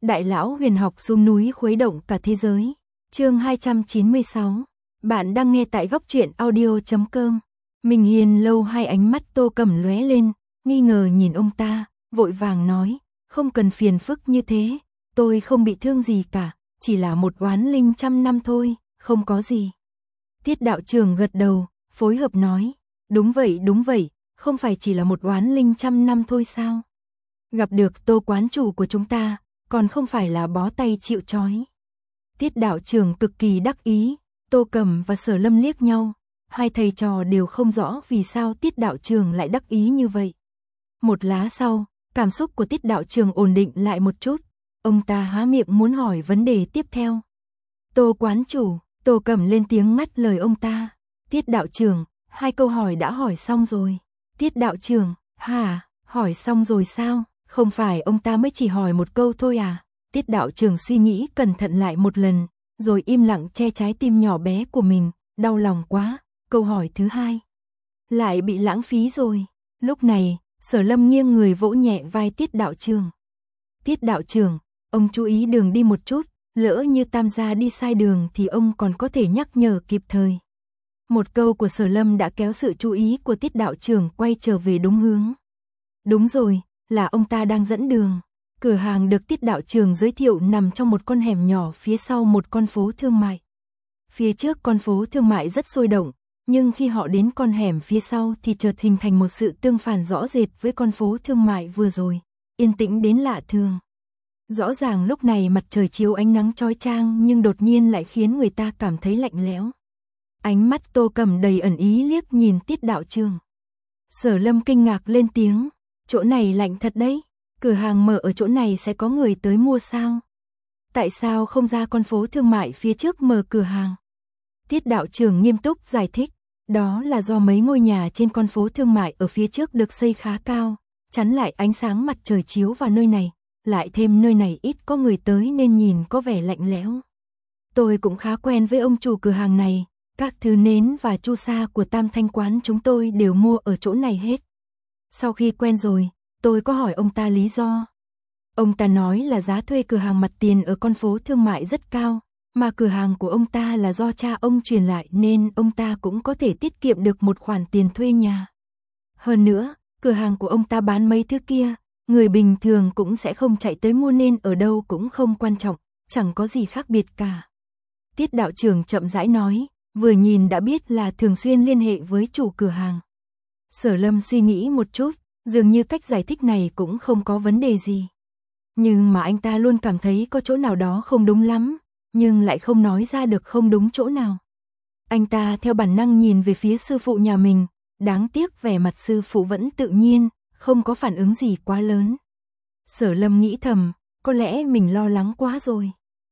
Đại lão huyền học xuống núi khuấy động cả thế giới. Chương 296. Bạn đang nghe tại góc truyện audio.com. Minh Hiên lâu hai ánh mắt Tô Cẩm lóe lên, nghi ngờ nhìn ông ta, vội vàng nói, không cần phiền phức như thế, tôi không bị thương gì cả, chỉ là một oán linh trăm năm thôi, không có gì. Tiết đạo trưởng gật đầu, phối hợp nói, đúng vậy, không phải chỉ là một oán linh trăm năm thôi sao? Gặp được Tô quán chủ của chúng ta, còn không phải là bó tay chịu trói. Tiết đạo trưởng cực kỳ đắc ý, Tô Cẩm và Sở Lâm liếc nhau, hai thầy trò đều không rõ vì sao Tiết đạo trưởng lại đắc ý như vậy. Một lát sau, cảm xúc của Tiết đạo trưởng ổn định lại một chút, ông ta há miệng muốn hỏi vấn đề tiếp theo. Tô quán chủ, Tô Cẩm lên tiếng ngắt lời ông ta. Tiết đạo trưởng, hai câu hỏi đã hỏi xong rồi. Tiết đạo trưởng, hả, hỏi xong rồi sao? Không phải ông ta mới chỉ hỏi một câu thôi à? Tiết đạo trưởng suy nghĩ cẩn thận lại một lần, rồi im lặng che trái tim nhỏ bé của mình, đau lòng quá, câu hỏi thứ hai lại bị lãng phí rồi. Lúc này, Sở Lâm nghiêng người vỗ nhẹ vai Tiết đạo trưởng. Tiết đạo trưởng, ông chú ý đường đi một chút, lỡ như Tam gia đi sai đường thì ông còn có thể nhắc nhở kịp thời. Một câu của Sở Lâm đã kéo sự chú ý của Tiết đạo trưởng quay trở về đúng hướng. Đúng rồi, là ông ta đang dẫn đường. Cửa hàng được Tiết đạo trưởng giới thiệu nằm trong một con hẻm nhỏ phía sau một con phố thương mại. Phía trước con phố thương mại rất sôi động, nhưng khi họ đến con hẻm phía sau thì chợt hình thành một sự tương phản rõ rệt với con phố thương mại vừa rồi, yên tĩnh đến lạ thường. Rõ ràng lúc này mặt trời chiếu ánh nắng chói chang nhưng đột nhiên lại khiến người ta cảm thấy lạnh lẽo. Ánh mắt Tô Cẩm đầy ẩn ý liếc nhìn Tiết đạo trưởng. Sở Lâm kinh ngạc lên tiếng, chỗ này lạnh thật đấy, cửa hàng mở ở chỗ này sẽ có người tới mua sao? Tại sao không ra con phố thương mại phía trước mở cửa hàng? Tiết đạo trưởng nghiêm túc giải thích, đó là do mấy ngôi nhà trên con phố thương mại ở phía trước được xây khá cao, chắn lại ánh sáng mặt trời chiếu vào nơi này, lại thêm nơi này ít có người tới nên nhìn có vẻ lạnh lẽo. Tôi cũng khá quen với ông chủ cửa hàng này, các thứ nến và chu sa của Tam Thanh quán chúng tôi đều mua ở chỗ này hết. Sau khi quen rồi, tôi có hỏi ông ta lý do. Ông ta nói là giá thuê cửa hàng mặt tiền ở con phố thương mại rất cao, mà cửa hàng của ông ta là do cha ông truyền lại nên ông ta cũng có thể tiết kiệm được một khoản tiền thuê nhà. Hơn nữa, cửa hàng của ông ta bán mấy thứ kia, người bình thường cũng sẽ không chạy tới mua nên ở đâu cũng không quan trọng, chẳng có gì khác biệt cả. Tiết đạo trưởng chậm rãi nói, vừa nhìn đã biết là thường xuyên liên hệ với chủ cửa hàng. Sở Lâm suy nghĩ một chút, dường như cách giải thích này cũng không có vấn đề gì. Nhưng mà anh ta luôn cảm thấy có chỗ nào đó không đúng lắm, nhưng lại không nói ra được không đúng chỗ nào. Anh ta theo bản năng nhìn về phía sư phụ nhà mình, đáng tiếc vẻ mặt sư phụ vẫn tự nhiên, không có phản ứng gì quá lớn. Sở Lâm nghĩ thầm, có lẽ mình lo lắng quá rồi.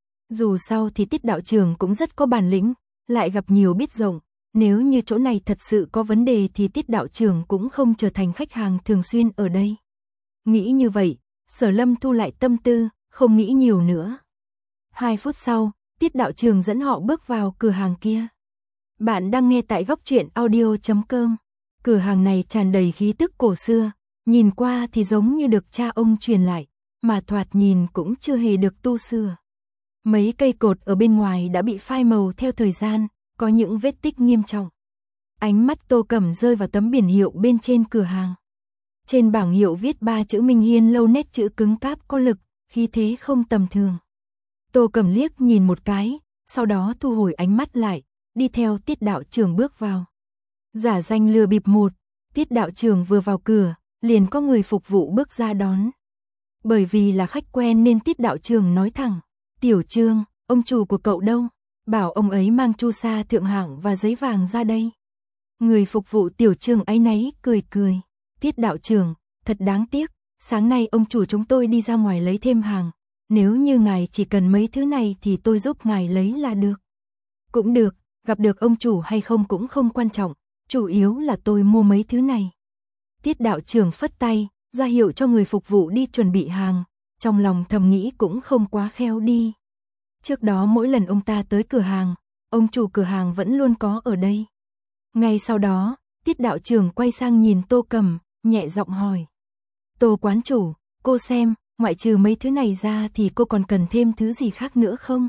Dù sao thì Tiết đạo trưởng cũng rất có bản lĩnh, lại gặp nhiều biết rộng, nếu như chỗ này thật sự có vấn đề thì Tiết đạo trưởng cũng không trở thành khách hàng thường xuyên ở đây. Nghĩ như vậy, Sở Lâm thu lại tâm tư, không nghĩ nhiều nữa. 2 phút sau, Tiết đạo trưởng dẫn họ bước vào cửa hàng kia. Bạn đang nghe tại góc truyện audio.com. Cửa hàng này tràn đầy khí tức cổ xưa, nhìn qua thì giống như được cha ông truyền lại, mà thoạt nhìn cũng chưa hề được tu sửa. Mấy cây cột ở bên ngoài đã bị phai màu theo thời gian, có những vết tích nghiêm trọng. Ánh mắt Tô Cẩm rơi vào tấm biển hiệu bên trên cửa hàng. Trên bảng hiệu viết 3 chữ Minh Hiên lâu, nét chữ cứng cáp có lực, khí thế không tầm thường. Tô Cẩm liếc nhìn một cái, sau đó thu hồi ánh mắt lại, đi theo Tiết đạo trưởng bước vào. Giả danh lừa bịp một, Tiết đạo trưởng vừa vào cửa, liền có người phục vụ bước ra đón. Bởi vì là khách quen nên Tiết đạo trưởng nói thẳng, Tiểu Trương, ông chủ của cậu đâu? Bảo ông ấy mang chu sa thượng hạng và giấy vàng ra đây. Người phục vụ Tiểu Trương áy náy cười cười. Tiết đạo trưởng, thật đáng tiếc, sáng nay ông chủ chúng tôi đi ra ngoài lấy thêm hàng. Nếu như ngài chỉ cần mấy thứ này thì tôi giúp ngài lấy là được. Cũng được, gặp được ông chủ hay không cũng không quan trọng, chủ yếu là tôi mua mấy thứ này. Tiết đạo trưởng phất tay, ra hiệu cho người phục vụ đi chuẩn bị hàng, trong lòng thầm nghĩ cũng không quá khéo đi. Trước đó mỗi lần ông ta tới cửa hàng, ông chủ cửa hàng vẫn luôn có ở đây. Ngay sau đó, Tiết đạo trưởng quay sang nhìn Tô Cẩm, nhẹ giọng hỏi. Tô quán chủ, cô xem, ngoại trừ mấy thứ này ra thì cô còn cần thêm thứ gì khác nữa không?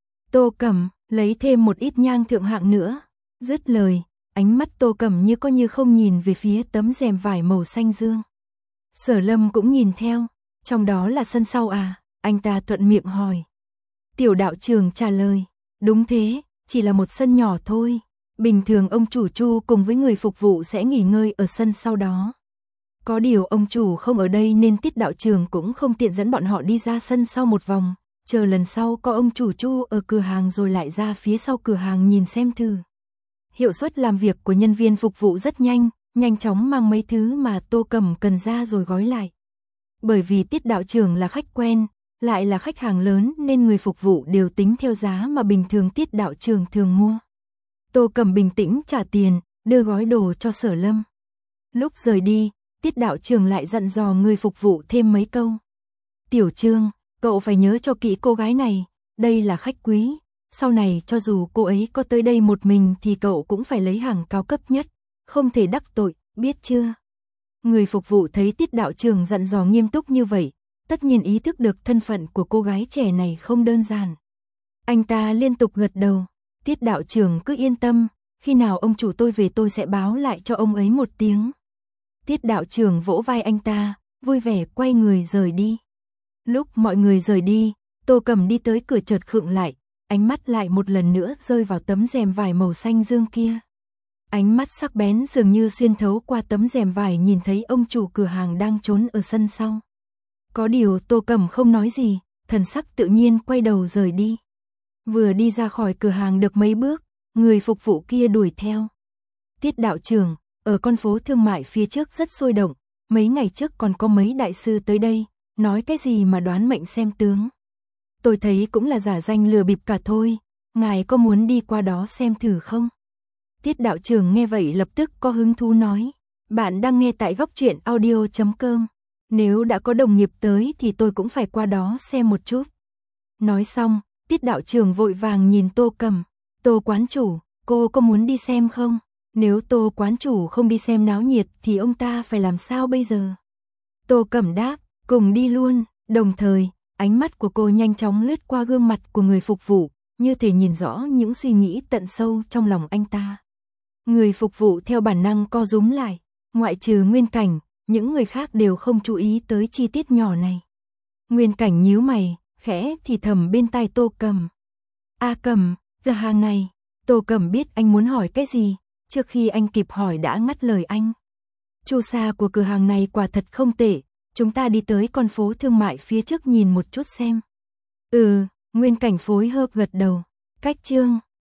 Tô Cẩm, lấy thêm một ít nhang thượng hạng nữa. Dứt lời, ánh mắt Tô Cẩm như có như không nhìn về phía tấm rèm vải màu xanh dương. Sở Lâm cũng nhìn theo, trong đó là sân sau à? Anh ta thuận miệng hỏi. Tiểu đạo trưởng trả lời, đúng thế, chỉ là một sân nhỏ thôi. Bình thường ông chủ Chu cùng với người phục vụ sẽ nghỉ ngơi ở sân sau đó. Có điều ông chủ không ở đây nên Tiết đạo trưởng cũng không tiện dẫn bọn họ đi ra sân sau một vòng, chờ lần sau có ông chủ Chu ở cửa hàng rồi lại ra phía sau cửa hàng nhìn xem thử. Hiệu suất làm việc của nhân viên phục vụ rất nhanh, nhanh chóng mang mấy thứ mà Tô Cẩm cần ra rồi gói lại. Bởi vì Tiết đạo trưởng là khách quen, lại là khách hàng lớn nên người phục vụ đều tính theo giá mà bình thường Tiết đạo trưởng thường mua. Tô Cẩm bình tĩnh trả tiền, đưa gói đồ cho Sở Lâm. Lúc rời đi, Tiết đạo trưởng lại dặn dò người phục vụ thêm mấy câu. Tiểu Trương, cậu phải nhớ cho kỹ cô gái này, đây là khách quý. Sau này cho dù cô ấy có tới đây một mình thì cậu cũng phải lấy hàng cao cấp nhất, không thể đắc tội, biết chưa? Người phục vụ thấy Tiết đạo trưởng dặn dò nghiêm túc như vậy, tất nhiên ý thức được thân phận của cô gái trẻ này không đơn giản. Anh ta liên tục gật đầu, Tiết đạo trưởng cứ yên tâm, khi nào ông chủ tôi về tôi sẽ báo lại cho ông ấy một tiếng. Tiết đạo trưởng vỗ vai anh ta, vui vẻ quay người rời đi. Lúc mọi người rời đi, Tô Cẩm đi tới cửa chợt khựng lại, ánh mắt lại một lần nữa rơi vào tấm rèm vải màu xanh dương kia. Ánh mắt sắc bén dường như xuyên thấu qua tấm rèm vải nhìn thấy ông chủ cửa hàng đang trốn ở sân sau. Có điều Tô Cẩm không nói gì, thần sắc tự nhiên quay đầu rời đi. Vừa đi ra khỏi cửa hàng được mấy bước, người phục vụ kia đuổi theo. Tiết đạo trưởng, ở con phố thương mại phía trước rất sôi động, mấy ngày trước còn có mấy đại sư tới đây, nói cái gì mà đoán mệnh xem tướng. Tôi thấy cũng là giả danh lừa bịp cả thôi, ngài có muốn đi qua đó xem thử không? Tiết đạo trưởng nghe vậy lập tức có hứng thú nói, bạn đang nghe tại Góc Truyện Audio.com, nếu đã có đồng nghiệp tới thì tôi cũng phải qua đó xem một chút. Nói xong, Tiết đạo trưởng vội vàng nhìn Tô Cẩm, Tô quán chủ, cô có muốn đi xem không? Nếu Tô quán chủ không đi xem náo nhiệt thì ông ta phải làm sao bây giờ? Tô Cẩm đáp, cùng đi luôn, đồng thời, ánh mắt của cô nhanh chóng lướt qua gương mặt của người phục vụ, như thể nhìn rõ những suy nghĩ tận sâu trong lòng anh ta. Người phục vụ theo bản năng co rúm lại, ngoại trừ Nguyên Cảnh, những người khác đều không chú ý tới chi tiết nhỏ này. Nguyên Cảnh nhíu mày, khẽ thì thầm bên tai Tô Cẩm. A Cẩm, cửa hàng này. Tô Cẩm biết anh muốn hỏi cái gì, trước khi anh kịp hỏi đã ngắt lời anh. Chu sa của cửa hàng này quả thật không tệ, chúng ta đi tới con phố thương mại phía trước nhìn một chút xem. Nguyên Cảnh phối hợp gật đầu. Cách chương